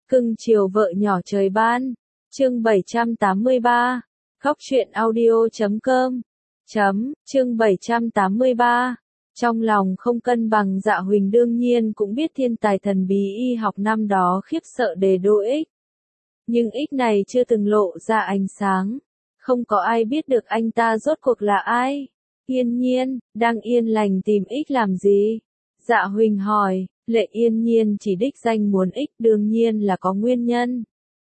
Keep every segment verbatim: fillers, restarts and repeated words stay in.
Cưng chiều vợ nhỏ trời ban. Chương bảy trăm tám mươi ba. Góc truyện audio chấm com. Chấm, chương bảy trăm tám mươi ba. Trong lòng không cân bằng, Dạ Huỳnh đương nhiên cũng biết thiên tài thần bí y học năm đó khiếp sợ Đề Đô Ích. Nhưng Ích này chưa từng lộ ra ánh sáng. Không có ai biết được anh ta rốt cuộc là ai. Yên Nhiên, đang yên lành tìm Ích làm gì? Dạ Huỳnh hỏi. Lệ Yên Nhiên chỉ đích danh muốn Ích, đương nhiên là có nguyên nhân.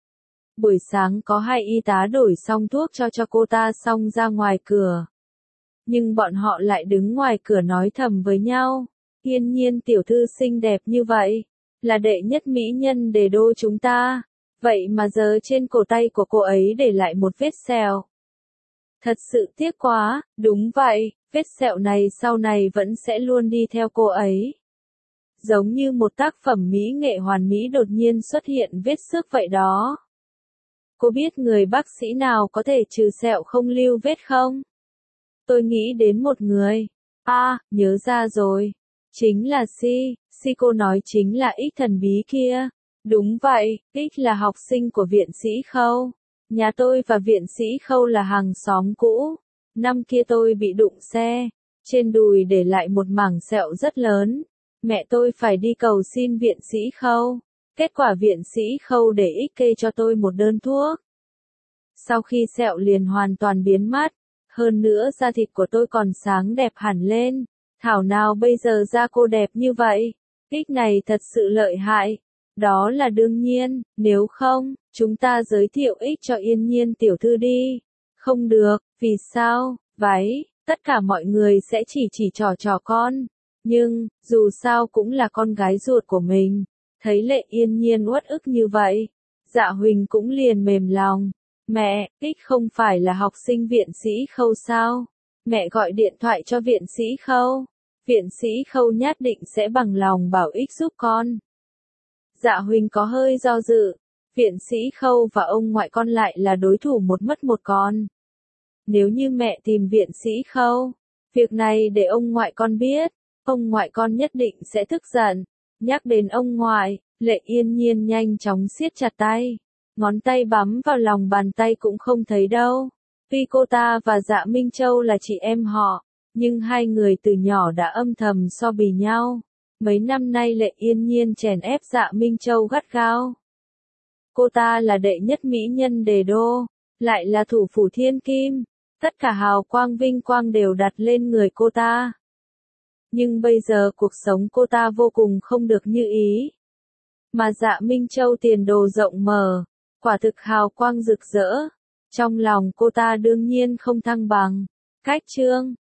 Buổi sáng có hai y tá đổi xong thuốc cho cho cô ta xong ra ngoài cửa. Nhưng bọn họ lại đứng ngoài cửa nói thầm với nhau. Yên Nhiên tiểu thư xinh đẹp như vậy, là đệ nhất mỹ nhân Đề Đô chúng ta. Vậy mà giờ trên cổ tay của cô ấy để lại một vết sẹo. Thật sự tiếc quá, đúng vậy, vết sẹo này sau này vẫn sẽ luôn đi theo cô ấy. Giống như một tác phẩm mỹ nghệ hoàn mỹ đột nhiên xuất hiện vết xước vậy đó. Cô biết người bác sĩ nào có thể trừ sẹo không lưu vết không? Tôi nghĩ đến một người. À, nhớ ra rồi. Chính là Si, Si cô nói chính là Ích thần bí kia. Đúng vậy, Ích là học sinh của viện sĩ Khâu. Nhà tôi và viện sĩ Khâu là hàng xóm cũ. Năm kia tôi bị đụng xe, trên đùi để lại một mảng sẹo rất lớn. Mẹ tôi phải đi cầu xin viện sĩ Khâu. Kết quả viện sĩ Khâu để Ích kê cho tôi một đơn thuốc. Sau khi sẹo liền hoàn toàn biến mất. Hơn nữa da thịt của tôi còn sáng đẹp hẳn lên. Thảo nào bây giờ da cô đẹp như vậy. Ích này thật sự lợi hại. Đó là đương nhiên, nếu không, chúng ta giới thiệu Ích cho Yên Nhiên tiểu thư đi. Không được, vì sao? Váy, tất cả mọi người sẽ chỉ chỉ trò trò con. Nhưng, dù sao cũng là con gái ruột của mình. Thấy Lệ Yên Nhiên uất ức như vậy, Dạ Huỳnh cũng liền mềm lòng. Mẹ, Ích không phải là học sinh viện sĩ Khâu sao? Mẹ gọi điện thoại cho viện sĩ Khâu. Viện sĩ Khâu nhất định sẽ bằng lòng bảo Ích giúp con. Dạ Huỳnh có hơi do dự. Viện sĩ Khâu và ông ngoại con lại là đối thủ một mất một con. Nếu như mẹ tìm viện sĩ Khâu, việc này để ông ngoại con biết, ông ngoại con nhất định sẽ tức giận. Nhắc đến ông ngoại, Lệ Yên Nhiên nhanh chóng siết chặt tay. Ngón tay bắm vào lòng bàn tay cũng không thấy đâu. Tuy cô ta và Dạ Minh Châu là chị em họ, nhưng hai người từ nhỏ đã âm thầm so bì nhau. Mấy năm nay Lệ Yên Nhiên chèn ép Dạ Minh Châu gắt gao. Cô ta là đệ nhất mỹ nhân Đề Đô, lại là thủ phủ thiên kim. Tất cả hào quang vinh quang đều đặt lên người cô ta. Nhưng bây giờ cuộc sống cô ta vô cùng không được như ý. Mà Dạ Minh Châu tiền đồ rộng mở, quả thực hào quang rực rỡ. Trong lòng cô ta đương nhiên không thăng bằng. Cách chương,